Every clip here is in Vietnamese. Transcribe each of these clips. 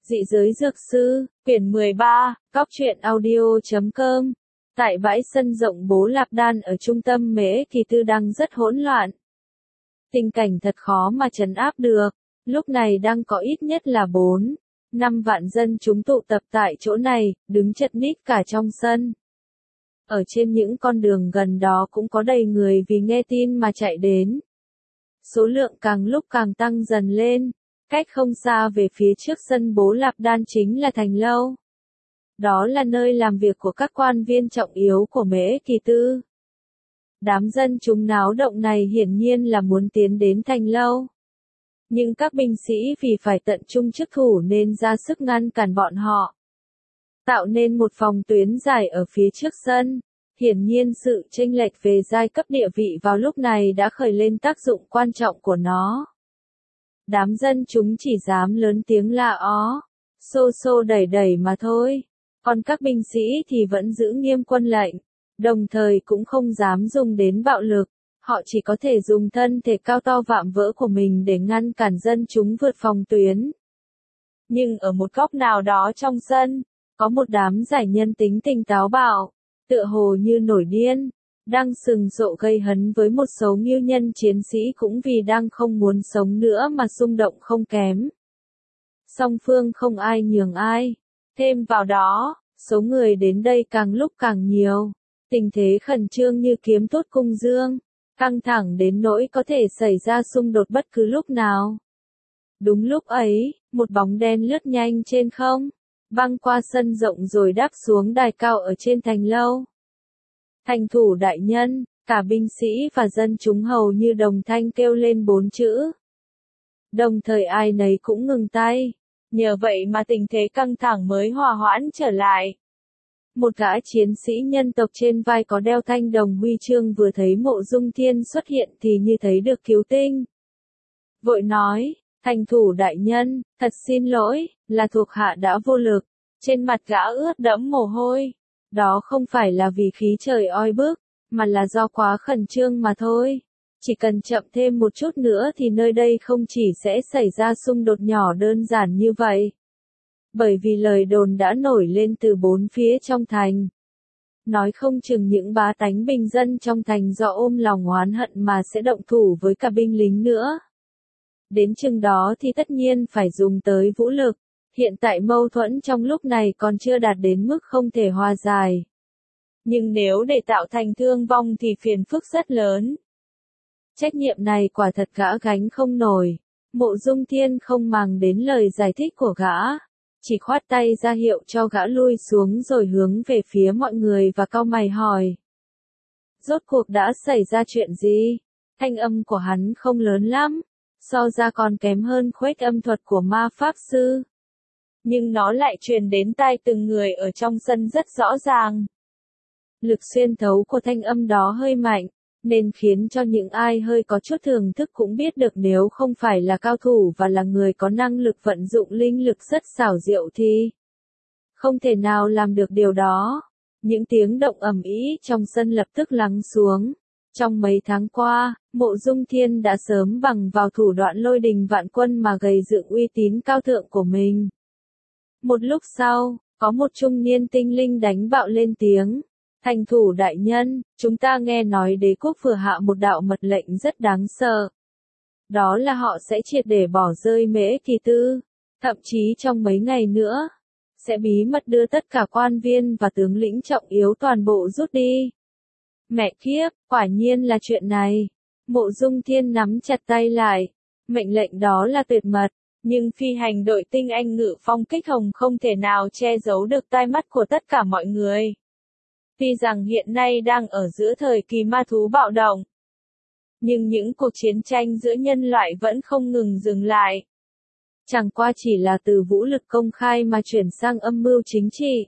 Dị giới dược sư, quyển 13, Góc truyện audio.com. Tại bãi sân rộng Bố Lạp Đan ở trung tâm Mễ Kỳ Tư đang rất hỗn loạn. Tình cảnh thật khó mà trấn áp được. Lúc này đang có ít nhất là 4-5 vạn dân chúng tụ tập tại chỗ này, đứng chật ních cả trong sân. Ở trên những con đường gần đó cũng có đầy người vì nghe tin mà chạy đến. Số lượng càng lúc càng tăng dần lên. Cách không xa về phía trước sân Bố Lạp Đan chính là thành lâu. Đó là nơi làm việc của các quan viên trọng yếu của Mễ Kỳ Tư. Đám dân chúng náo động này hiển nhiên là muốn tiến đến thành lâu. Nhưng các binh sĩ vì phải tận trung chức thủ nên ra sức ngăn cản bọn họ. Tạo nên một phòng tuyến dài ở phía trước sân. Hiển nhiên sự chênh lệch về giai cấp địa vị vào lúc này đã khởi lên tác dụng quan trọng của nó. Đám dân chúng chỉ dám lớn tiếng la ó, xô xô đẩy đẩy mà thôi. Còn các binh sĩ thì vẫn giữ nghiêm quân lệnh, đồng thời cũng không dám dùng đến bạo lực. Họ chỉ có thể dùng thân thể cao to vạm vỡ của mình để ngăn cản dân chúng vượt phòng tuyến. Nhưng ở một góc nào đó trong sân, có một đám giải nhân tính tình táo bạo, tựa hồ như nổi điên, đang sừng sộ gây hấn với một số ngưu nhân chiến sĩ cũng vì đang không muốn sống nữa mà xung động không kém. Song phương không ai nhường ai. Thêm vào đó, số người đến đây càng lúc càng nhiều. Tình thế khẩn trương như kiếm tốt cung dương, căng thẳng đến nỗi có thể xảy ra xung đột bất cứ lúc nào. Đúng lúc ấy, một bóng đen lướt nhanh trên không, băng qua sân rộng rồi đáp xuống đài cao ở trên thành lâu. Thành thủ đại nhân, cả binh sĩ và dân chúng hầu như đồng thanh kêu lên 4 chữ. Đồng thời ai nấy cũng ngừng tay. Nhờ vậy mà tình thế căng thẳng mới hòa hoãn trở lại. Một gã chiến sĩ nhân tộc trên vai có đeo thanh đồng huy chương vừa thấy Mộ Dung Thiên xuất hiện thì như thấy được cứu tinh. Vội nói, thành thủ đại nhân, thật xin lỗi, là thuộc hạ đã vô lực. Trên mặt gã ướt đẫm mồ hôi. Đó không phải là vì khí trời oi bức, mà là do quá khẩn trương mà thôi. Chỉ cần chậm thêm một chút nữa thì nơi đây không chỉ sẽ xảy ra xung đột nhỏ đơn giản như vậy. Bởi vì lời đồn đã nổi lên từ 4 phía trong thành. Nói không chừng những bá tánh bình dân trong thành do ôm lòng oán hận mà sẽ động thủ với cả binh lính nữa. Đến chừng đó thì tất nhiên phải dùng tới vũ lực. Hiện tại mâu thuẫn trong lúc này còn chưa đạt đến mức không thể hòa giải. Nhưng nếu để tạo thành thương vong thì phiền phức rất lớn. Trách nhiệm này quả thật gã gánh không nổi. Mộ Dung Thiên không màng đến lời giải thích của gã. Chỉ khoát tay ra hiệu cho gã lui xuống rồi hướng về phía mọi người và cau mày hỏi. Rốt cuộc đã xảy ra chuyện gì? Thanh âm của hắn không lớn lắm. So ra còn kém hơn khuếch âm thuật của ma pháp sư. Nhưng nó lại truyền đến tai từng người ở trong sân rất rõ ràng. Lực xuyên thấu của thanh âm đó hơi mạnh, nên khiến cho những ai hơi có chút thưởng thức cũng biết được nếu không phải là cao thủ và là người có năng lực vận dụng linh lực rất xảo diệu thì không thể nào làm được điều đó. Những tiếng động ầm ĩ trong sân lập tức lắng xuống. Trong mấy tháng qua, Mộ Dung Thiên đã sớm bằng vào thủ đoạn lôi đình vạn quân mà gầy dựng uy tín cao thượng của mình. Một lúc sau, có một trung niên tinh linh đánh bạo lên tiếng. Thành thủ đại nhân, chúng ta nghe nói đế quốc vừa hạ một đạo mật lệnh rất đáng sợ. Đó là họ sẽ triệt để bỏ rơi Mễ Kỳ Tư. Thậm chí trong mấy ngày nữa, sẽ bí mật đưa tất cả quan viên và tướng lĩnh trọng yếu toàn bộ rút đi. Mẹ kiếp, quả nhiên là chuyện này. Mộ Dung Thiên nắm chặt tay lại. Mệnh lệnh đó là tuyệt mật. Nhưng phi hành đội tinh anh ngự phong kích hồng không thể nào che giấu được tai mắt của tất cả mọi người. Tuy rằng hiện nay đang ở giữa thời kỳ ma thú bạo động, nhưng những cuộc chiến tranh giữa nhân loại vẫn không ngừng dừng lại. Chẳng qua chỉ là từ vũ lực công khai mà chuyển sang âm mưu chính trị.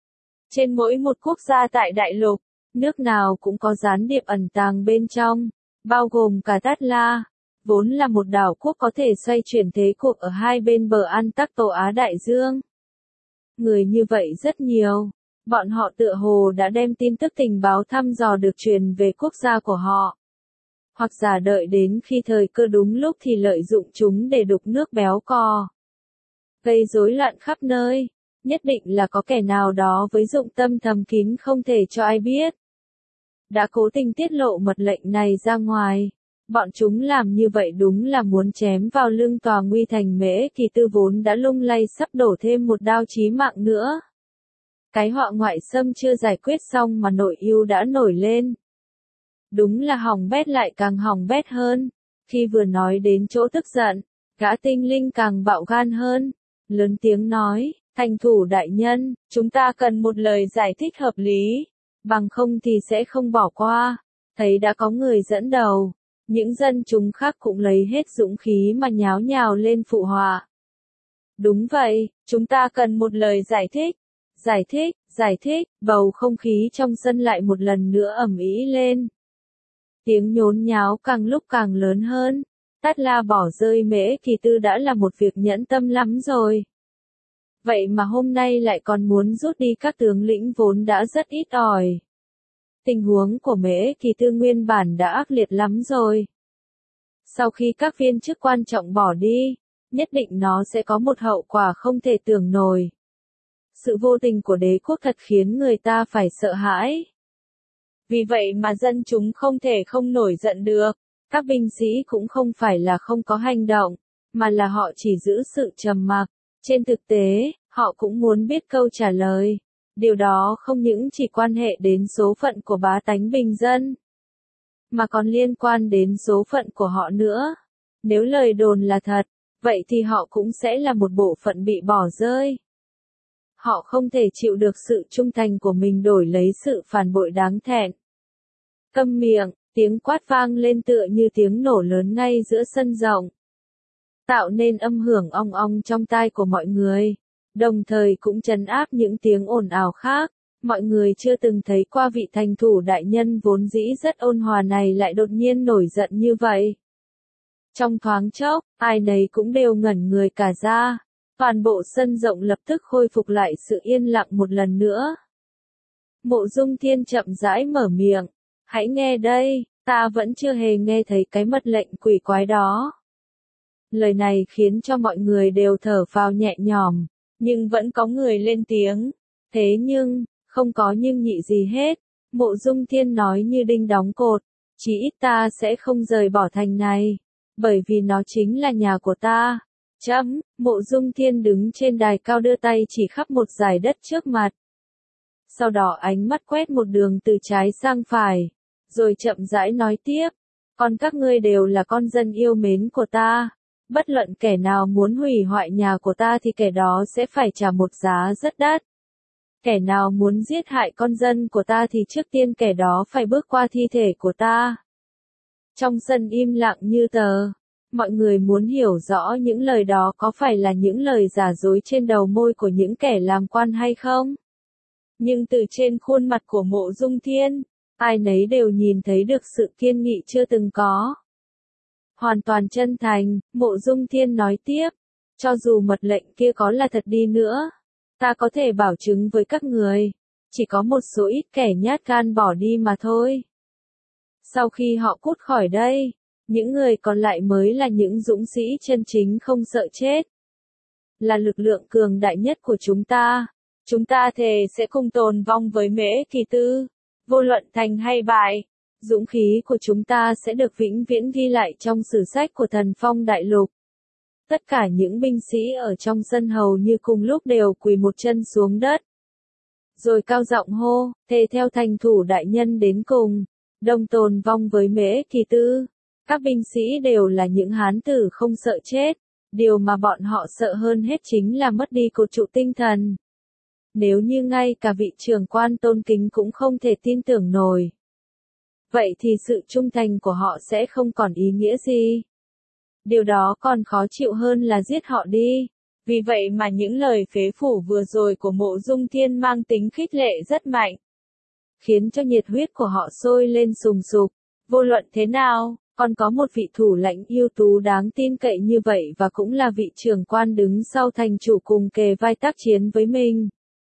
Trên mỗi một quốc gia tại đại lục, nước nào cũng có gián điệp ẩn tàng bên trong, bao gồm cả Tát La. Vốn là một đảo quốc có thể xoay chuyển thế cuộc ở hai bên bờ An-Tắc-Tô Á Đại Dương. Người như vậy rất nhiều. Bọn họ tựa hồ đã đem tin tức tình báo thăm dò được truyền về quốc gia của họ. Hoặc giả đợi đến khi thời cơ đúng lúc thì lợi dụng chúng để đục nước béo cò. gây rối loạn khắp nơi. Nhất định là có kẻ nào đó với dụng tâm thầm kín không thể cho ai biết. Đã cố tình tiết lộ mật lệnh này ra ngoài. Bọn chúng làm như vậy đúng là muốn chém vào lưng tòa nguy thành Mễ Kỳ Tư vốn đã lung lay sắp đổ thêm một đao chí mạng nữa. Cái họa ngoại xâm chưa giải quyết xong mà nội ưu đã nổi lên. Đúng là hỏng bét lại càng hỏng bét hơn. Khi vừa nói đến chỗ tức giận, gã tinh linh càng bạo gan hơn. Lớn tiếng nói, thành thủ đại nhân, chúng ta cần một lời giải thích hợp lý. Bằng không thì sẽ không bỏ qua. Thấy đã có người dẫn đầu. Những dân chúng khác cũng lấy hết dũng khí mà nháo nhào lên phụ họa. Đúng vậy, chúng ta cần một lời giải thích. Giải thích, bầu không khí trong sân lại một lần nữa ầm ĩ lên. Tiếng nhốn nháo càng lúc càng lớn hơn. Tát La bỏ rơi Mễ Kỳ Tư đã là một việc nhẫn tâm lắm rồi. Vậy mà hôm nay lại còn muốn rút đi các tướng lĩnh vốn đã rất ít ỏi. Tình huống của Mễ Kỳ Tư nguyên bản đã ác liệt lắm rồi. Sau khi các viên chức quan trọng bỏ đi, nhất định nó sẽ có một hậu quả không thể tưởng nổi. Sự vô tình của đế quốc thật khiến người ta phải sợ hãi. Vì vậy mà dân chúng không thể không nổi giận được. Các binh sĩ cũng không phải là không có hành động, mà là họ chỉ giữ sự trầm mặc. Trên thực tế, họ cũng muốn biết câu trả lời. Điều đó không những chỉ quan hệ đến số phận của bá tánh bình dân, mà còn liên quan đến số phận của họ nữa. Nếu lời đồn là thật, vậy thì họ cũng sẽ là một bộ phận bị bỏ rơi. Họ không thể chịu được sự trung thành của mình đổi lấy sự phản bội đáng thẹn. Câm miệng, tiếng quát vang lên tựa như tiếng nổ lớn ngay giữa sân rộng. Tạo nên âm hưởng ong ong trong tai của mọi người, đồng thời cũng trấn áp những tiếng ồn ào khác. Mọi người chưa từng thấy qua vị thành thủ đại nhân vốn dĩ rất ôn hòa này lại đột nhiên nổi giận như vậy. Trong thoáng chốc, ai nấy cũng đều ngẩn người cả ra. Toàn bộ sân rộng lập tức khôi phục lại sự yên lặng một lần nữa. Mộ Dung Thiên chậm rãi mở miệng. Hãy nghe đây, ta vẫn chưa hề nghe thấy cái mật lệnh quỷ quái đó. Lời này khiến cho mọi người đều thở phào nhẹ nhõm, nhưng vẫn có người lên tiếng. Thế nhưng, không có nhưng nhị gì hết. Mộ Dung Thiên nói như đinh đóng cột. Chỉ ít ta sẽ không rời bỏ thành này, bởi vì nó chính là nhà của ta. Mộ Dung Thiên đứng trên đài cao đưa tay chỉ khắp một dải đất trước mặt. Sau đó ánh mắt quét một đường từ trái sang phải, rồi chậm rãi nói tiếp. Còn các ngươi đều là con dân yêu mến của ta. Bất luận kẻ nào muốn hủy hoại nhà của ta thì kẻ đó sẽ phải trả một giá rất đắt. Kẻ nào muốn giết hại con dân của ta thì trước tiên kẻ đó phải bước qua thi thể của ta. Trong sân im lặng như tờ. Mọi người muốn hiểu rõ những lời đó có phải là những lời giả dối trên đầu môi của những kẻ làm quan hay không? Nhưng từ trên khuôn mặt của Mộ Dung Thiên, ai nấy đều nhìn thấy được sự kiên nghị chưa từng có. Hoàn toàn chân thành, Mộ Dung Thiên nói tiếp, cho dù mật lệnh kia có là thật đi nữa, ta có thể bảo chứng với các người, chỉ có một số ít kẻ nhát gan bỏ đi mà thôi. Sau khi họ cút khỏi đây, những người còn lại mới là những dũng sĩ chân chính không sợ chết. Là lực lượng cường đại nhất của chúng ta. Chúng ta thề sẽ cùng tồn vong với Mễ Kỳ Tư. Vô luận thành hay bại, dũng khí của chúng ta sẽ được vĩnh viễn ghi lại trong sử sách của Thần Phong Đại Lục. Tất cả những binh sĩ ở trong sân hầu như cùng lúc đều quỳ một chân xuống đất. Rồi cao giọng hô, thề theo thành thủ đại nhân đến cùng, đồng tồn vong với Mễ Kỳ Tư. Các binh sĩ đều là những hán tử không sợ chết. Điều mà bọn họ sợ hơn hết chính là mất đi cột trụ tinh thần. Nếu như ngay cả vị trưởng quan tôn kính cũng không thể tin tưởng nổi, vậy thì sự trung thành của họ sẽ không còn ý nghĩa gì. Điều đó còn khó chịu hơn là giết họ đi. Vì vậy mà những lời phế phủ vừa rồi của Mộ Dung Thiên mang tính khích lệ rất mạnh, khiến cho nhiệt huyết của họ sôi lên sùng sục. Vô luận thế nào, còn có một vị thủ lãnh ưu tú đáng tin cậy như vậy và cũng là vị trưởng quan đứng sau thành chủ cùng kề vai tác chiến với mình.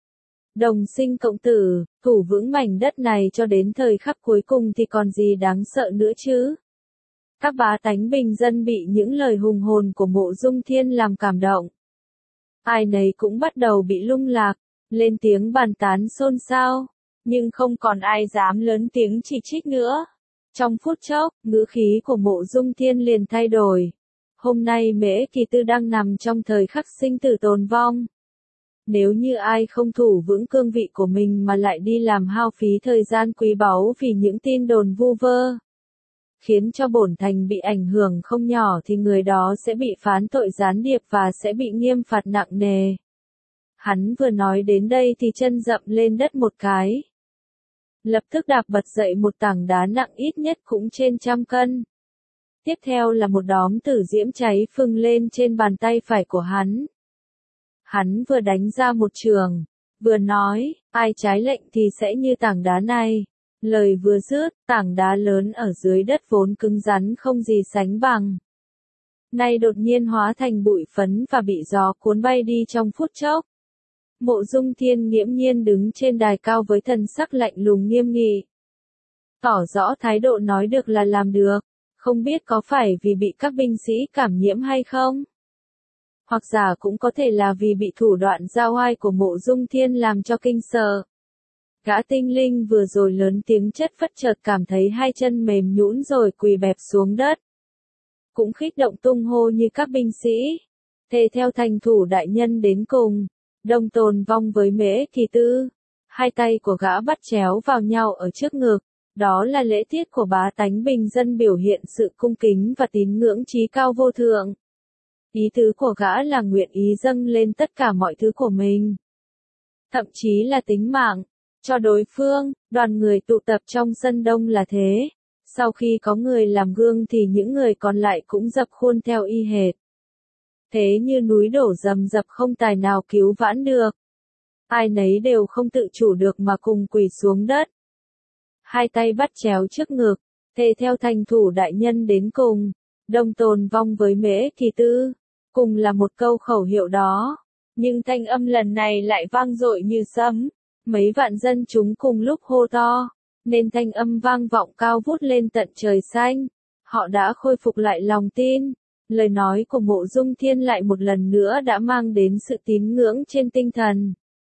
Đồng sinh cộng tử, thủ vững mảnh đất này cho đến thời khắc cuối cùng thì còn gì đáng sợ nữa chứ. Các bá tánh bình dân bị những lời hùng hồn của Mộ Dung Thiên làm cảm động. ai nấy cũng bắt đầu bị lung lạc, lên tiếng bàn tán xôn xao, nhưng không còn ai dám lớn tiếng chỉ trích nữa. Trong phút chốc, ngữ khí của Mộ Dung Thiên liền thay đổi. Hôm nay Mễ Kỳ Tư đang nằm trong thời khắc sinh tử tồn vong. Nếu như ai không thủ vững cương vị của mình mà lại đi làm hao phí thời gian quý báu vì những tin đồn vu vơ, khiến cho bổn thành bị ảnh hưởng không nhỏ thì người đó sẽ bị phán tội gián điệp và sẽ bị nghiêm phạt nặng nề. Hắn vừa nói đến đây thì chân dậm lên đất một cái. Lập tức đạp bật dậy một tảng đá nặng ít nhất cũng trên 100 cân. Tiếp theo là một đóm tử diễm cháy phừng lên trên bàn tay phải của hắn. Hắn vừa đánh ra một trường, vừa nói, ai trái lệnh thì sẽ như tảng đá này. Lời vừa dứt, tảng đá lớn ở dưới đất vốn cứng rắn không gì sánh bằng. Nay đột nhiên hóa thành bụi phấn và bị gió cuốn bay đi trong phút chốc. Mộ Dung Thiên nghiễm nhiên đứng trên đài cao với thần sắc lạnh lùng nghiêm nghị. Tỏ rõ thái độ nói được là làm được, không biết có phải vì bị các binh sĩ cảm nhiễm hay không? Hoặc giả cũng có thể là vì bị thủ đoạn giao oai của Mộ Dung Thiên làm cho kinh sợ. Gã tinh linh vừa rồi lớn tiếng chất phất chợt cảm thấy hai chân mềm nhũn rồi quỳ bẹp xuống đất. Cũng khích động tung hô như các binh sĩ. Thề theo thành thủ đại nhân đến cùng. Đồng tồn vong với Mễ Kỳ Tư. Hai tay của gã bắt chéo vào nhau ở trước ngực. Đó là lễ tiết của bá tánh bình dân biểu hiện sự cung kính và tín ngưỡng chí cao vô thượng. Ý tứ của gã là nguyện ý dâng lên tất cả mọi thứ của mình. Thậm chí là tính mạng. Cho đối phương, đoàn người tụ tập trong sân đông là thế. Sau khi có người làm gương thì những người còn lại cũng dập khuôn theo y hệt. Thế như núi đổ rầm rập không tài nào cứu vãn được. Ai nấy đều không tự chủ được mà cùng quỳ xuống đất. Hai tay bắt chéo trước ngực, thề theo thành thủ đại nhân đến cùng. Đồng tồn vong với Mễ Kỳ Tư. Cùng là một câu khẩu hiệu đó. Nhưng thanh âm lần này lại vang dội như sấm. Mấy vạn dân chúng cùng lúc hô to, nên thanh âm vang vọng cao vút lên tận trời xanh. Họ đã khôi phục lại lòng tin. Lời nói của Mộ Dung Thiên lại một lần nữa đã mang đến sự tín ngưỡng trên tinh thần.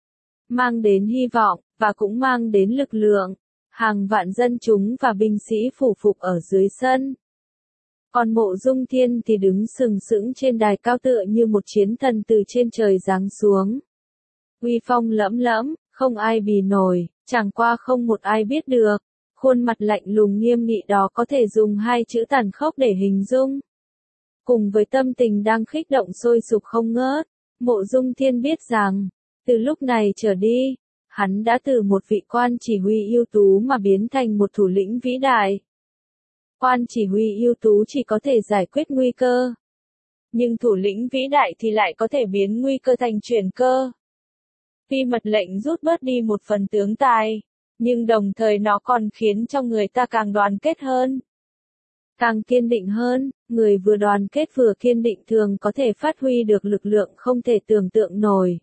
Mang đến hy vọng, và cũng mang đến lực lượng. Hàng vạn dân chúng và binh sĩ phủ phục ở dưới sân. Còn Mộ Dung Thiên thì đứng sừng sững trên đài cao tựa như một chiến thần từ trên trời giáng xuống. Uy phong lẫm lẫm, không ai bì nổi, chẳng qua không một ai biết được. Khuôn mặt lạnh lùng nghiêm nghị đó có thể dùng hai chữ tàn khốc để hình dung. Cùng với tâm tình đang khích động sôi sục không ngớt, Mộ Dung Thiên biết rằng, từ lúc này trở đi, hắn đã từ một vị quan chỉ huy ưu tú mà biến thành một thủ lĩnh vĩ đại. Quan chỉ huy ưu tú chỉ có thể giải quyết nguy cơ. Nhưng thủ lĩnh vĩ đại thì lại có thể biến nguy cơ thành chuyển cơ. Tuy mật lệnh rút bớt đi một phần tướng tài, nhưng đồng thời nó còn khiến cho người ta càng đoàn kết hơn. Càng kiên định hơn, người vừa đoàn kết vừa kiên định thường có thể phát huy được lực lượng không thể tưởng tượng nổi.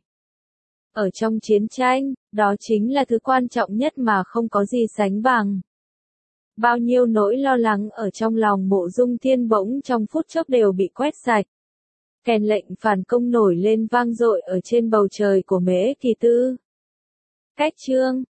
Ở trong chiến tranh, đó chính là thứ quan trọng nhất mà không có gì sánh bằng. Bao nhiêu nỗi lo lắng ở trong lòng Mộ Dung Thiên bỗng trong phút chốc đều bị quét sạch. Kèn lệnh phản công nổi lên vang dội ở trên bầu trời của Mễ Kỳ Tư. Cách chương